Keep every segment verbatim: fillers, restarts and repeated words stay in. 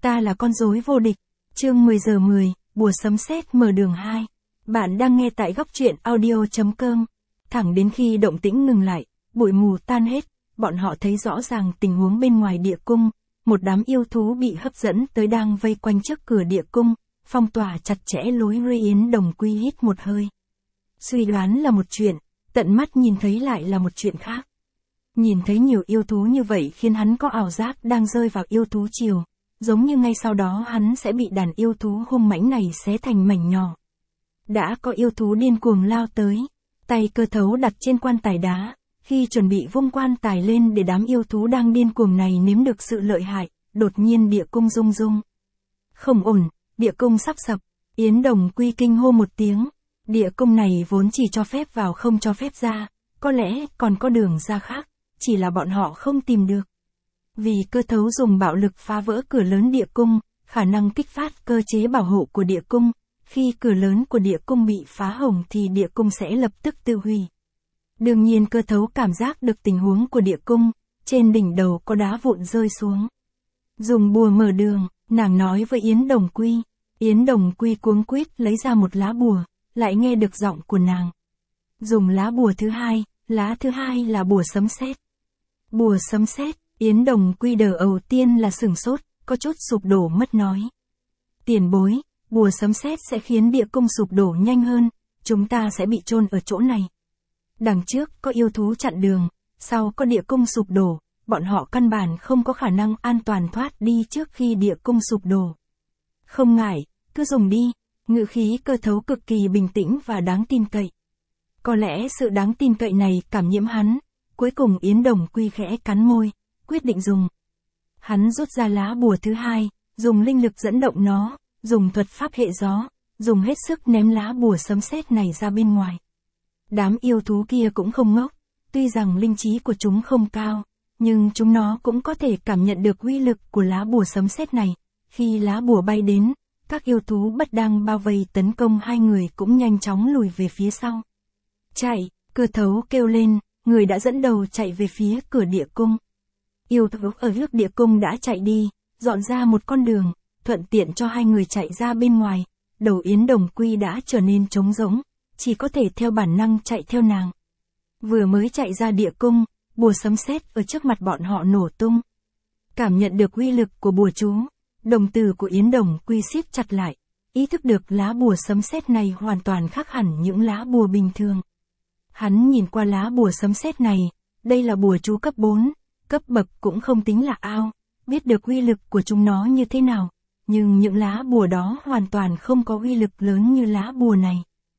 Ta là con rối vô địch. Chương mười giờ mười, bùa sấm sét mở đường hai. Bạn đang nghe tại góc truyện audio.com. Thẳng đến khi động tĩnh ngừng lại, bụi mù tan hết, bọn họ thấy rõ ràng tình huống bên ngoài địa cung. Một đám yêu thú bị hấp dẫn tới đang vây quanh trước cửa địa cung, phong tỏa chặt chẽ lối ra. Yến Đồng Quy hít một hơi. Suy đoán là một chuyện, tận mắt nhìn thấy lại là một chuyện khác. Nhìn thấy nhiều yêu thú như vậy khiến hắn có ảo giác đang rơi vào yêu thú triều, giống như ngay sau đó hắn sẽ bị đàn yêu thú hung mãnh này xé thành mảnh nhỏ. Đã có yêu thú điên cuồng lao tới, tay Cơ Thấu đặt trên quan tài đá, khi chuẩn bị vung quan tài lên để đám yêu thú đang điên cuồng này nếm được sự lợi hại, đột nhiên địa cung rung rung. Không ổn, địa cung sắp sập. Yến Đồng Quy kinh hô một tiếng. Địa cung này vốn chỉ cho phép vào không cho phép ra, có lẽ còn có đường ra khác, chỉ là bọn họ không tìm được. Vì Cơ Thấu dùng bạo lực phá vỡ cửa lớn địa cung, khả năng kích phát cơ chế bảo hộ của địa cung, khi cửa lớn của địa cung bị phá hỏng thì địa cung sẽ lập tức tiêu hủy. Đương nhiên Cơ Thấu cảm giác được tình huống của địa cung, trên đỉnh đầu có đá vụn rơi xuống. Dùng bùa mở đường, nàng nói với Yến Đồng Quy. Yến Đồng Quy cuống quýt lấy ra một lá bùa, lại nghe được giọng của nàng. Dùng lá bùa thứ hai, lá thứ hai là bùa sấm sét. Bùa sấm sét, Yến Đồng Quy đờ đầu tiên là sửng sốt, có chút sụp đổ mất nói. Tiền bối, bùa sấm sét sẽ khiến địa cung sụp đổ nhanh hơn, chúng ta sẽ bị chôn ở chỗ này. Đằng trước có yêu thú chặn đường, sau có địa cung sụp đổ, bọn họ căn bản không có khả năng an toàn thoát đi trước khi địa cung sụp đổ. Không ngại, cứ dùng đi, ngữ khí Cơ Thấu cực kỳ bình tĩnh và đáng tin cậy. Có lẽ sự đáng tin cậy này cảm nhiễm hắn, cuối cùng Yến Đồng Quy khẽ cắn môi, quyết định dùng. Hắn rút ra lá bùa thứ hai, dùng linh lực dẫn động nó, dùng thuật pháp hệ gió, dùng hết sức ném lá bùa sấm sét này ra bên ngoài. Đám yêu thú kia cũng không ngốc, tuy rằng linh trí của chúng không cao, nhưng chúng nó cũng có thể cảm nhận được uy lực của lá bùa sấm sét này. Khi lá bùa bay đến, các yêu thú bất đang bao vây tấn công hai người cũng nhanh chóng lùi về phía sau. Chạy, Cơ Thấu kêu lên, người đã dẫn đầu chạy về phía cửa địa cung. Yêu thú ở trước địa cung đã chạy đi, dọn ra một con đường, thuận tiện cho hai người chạy ra bên ngoài. Đầu Yến Đồng Quy đã trở nên trống rỗng, chỉ có thể theo bản năng chạy theo nàng. Vừa mới chạy ra địa cung, bùa sấm sét ở trước mặt bọn họ nổ tung. Cảm nhận được uy lực của bùa chú, đồng tử của Yến Đồng Quy siết chặt lại, ý thức được lá bùa sấm sét này hoàn toàn khác hẳn những lá bùa bình thường. Hắn nhìn qua lá bùa sấm sét này, đây là bùa chú cấp bốn, cấp bậc cũng không tính là ao, biết được uy lực của chúng nó như thế nào, nhưng những lá bùa đó hoàn toàn không có uy lực lớn như lá bùa này.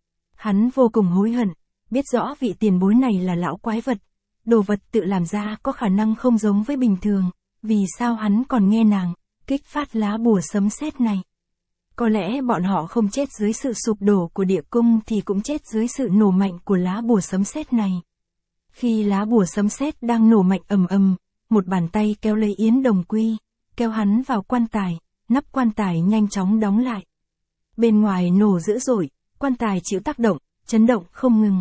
Hắn vô cùng hối hận, biết rõ vị tiền bối này là lão quái vật, đồ vật tự làm ra có khả năng không giống với bình thường, vì sao hắn còn nghe nàng kích phát lá bùa sấm sét này. Có lẽ bọn họ không chết dưới sự sụp đổ của địa cung thì cũng chết dưới sự nổ mạnh của lá bùa sấm sét này. Khi lá bùa sấm sét đang nổ mạnh ầm ầm, một bàn tay kéo lấy Yến Đồng Quy, kéo hắn vào quan tài, nắp quan tài nhanh chóng đóng lại. Bên ngoài nổ dữ dội, quan tài chịu tác động, chấn động không ngừng.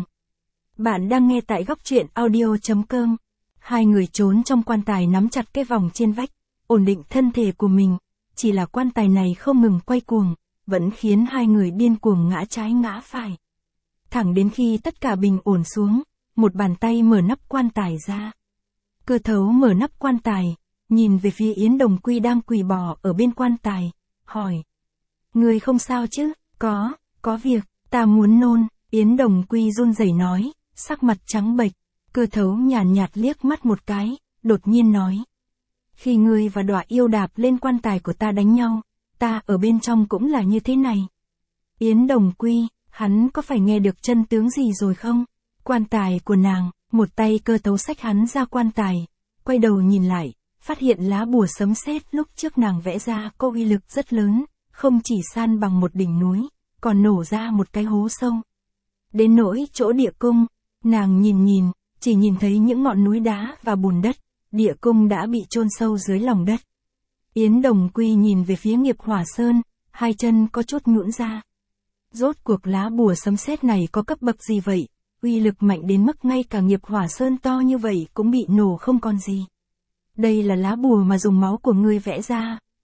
Bạn đang nghe tại góc truyện audio.com. Hai người trốn trong quan tài nắm chặt cái vòng trên vách, ổn định thân thể của mình, chỉ là quan tài này không ngừng quay cuồng, vẫn khiến hai người điên cuồng ngã trái ngã phải. Thẳng đến khi tất cả bình ổn xuống, một bàn tay mở nắp quan tài ra. Cơ Thấu mở nắp quan tài, nhìn về phía Yến Đồng Quy đang quỳ bò ở bên quan tài, hỏi. Người không sao chứ? Có, có việc, ta muốn nôn. Yến Đồng Quy run rẩy nói, sắc mặt trắng bệch. Cơ Thấu nhàn nhạt, nhạt liếc mắt một cái, đột nhiên nói. Khi ngươi và Đọa Yêu đạp lên quan tài của ta đánh nhau, ta ở bên trong cũng là như thế này. Yến Đồng Quy, hắn có phải nghe được chân tướng gì rồi không? Quan tài của nàng, một tay Cơ Thấu xách hắn ra quan tài, quay đầu nhìn lại, phát hiện lá bùa sấm sét lúc trước nàng vẽ ra có uy lực rất lớn, không chỉ san bằng một đỉnh núi, còn nổ ra một cái hố sâu. Đến nỗi chỗ địa cung, nàng nhìn nhìn, chỉ nhìn thấy những ngọn núi đá và bùn đất, địa cung đã bị chôn sâu dưới lòng đất. Yến Đồng Quy nhìn về phía Nghiệp Hỏa Sơn, hai chân có chút nhũn ra. Rốt cuộc lá bùa sấm sét này có cấp bậc gì vậy? Uy lực mạnh đến mức ngay cả Nghiệp Hỏa Sơn to như vậy cũng bị nổ không còn gì. Đây là lá bùa mà dùng máu của ngươi vẽ ra,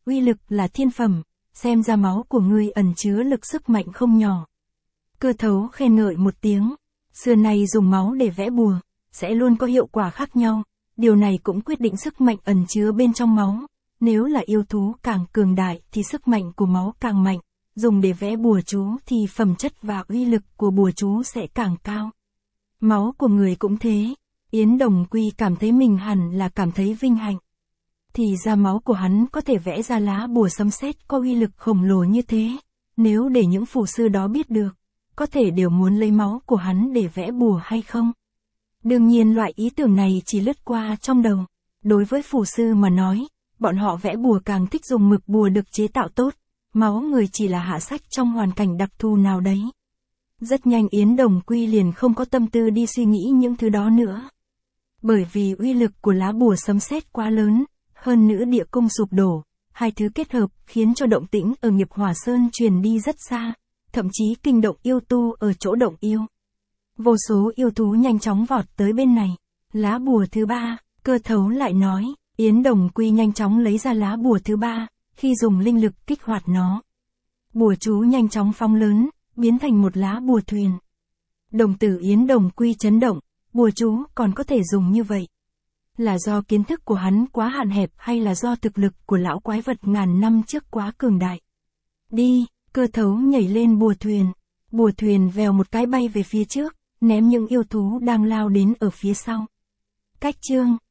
uy lực là thiên phẩm, xem ra máu của ngươi ẩn chứa lực sức mạnh không nhỏ. Cơ thấu khen ngợi một tiếng, xưa nay dùng máu để vẽ bùa, sẽ luôn có hiệu quả khác nhau, điều này cũng quyết định sức mạnh ẩn chứa bên trong máu. Nếu là yêu thú càng cường đại thì sức mạnh của máu càng mạnh, dùng để vẽ bùa chú thì phẩm chất và uy lực của bùa chú sẽ càng cao. Máu của người cũng thế, Yến Đồng Quy cảm thấy mình hẳn là cảm thấy vinh hạnh. Thì ra máu của hắn có thể vẽ ra lá bùa sấm sét có uy lực khổng lồ như thế, nếu để những phù sư đó biết được, có thể đều muốn lấy máu của hắn để vẽ bùa hay không? Đương nhiên loại ý tưởng này chỉ lướt qua trong đầu. Đối với phù sư mà nói, bọn họ vẽ bùa càng thích dùng mực bùa được chế tạo tốt, máu người chỉ là hạ sách trong hoàn cảnh đặc thù nào đấy. Rất nhanh Yến Đồng Quy liền không có tâm tư đi suy nghĩ những thứ đó nữa. Bởi vì uy lực của lá bùa sấm sét quá lớn, hơn nữa địa cung sụp đổ, hai thứ kết hợp khiến cho động tĩnh ở Nghiệp Hỏa Sơn truyền đi rất xa, thậm chí kinh động yêu tu ở chỗ động yêu. Vô số yêu thú nhanh chóng vọt tới bên này. Lá bùa thứ ba, Cơ Thấu lại nói, Yến Đồng Quy nhanh chóng lấy ra lá bùa thứ ba, khi dùng linh lực kích hoạt nó. Bùa chú nhanh chóng phóng lớn, biến thành một lá bùa thuyền. Đồng tử Yến Đồng Quy chấn động, bùa chú còn có thể dùng như vậy. Là do kiến thức của hắn quá hạn hẹp hay là do thực lực của lão quái vật ngàn năm trước quá cường đại? Đi, Cơ Thấu nhảy lên bùa thuyền. Bùa thuyền vèo một cái bay về phía trước, ném những yêu thú đang lao đến ở phía sau. Cách chương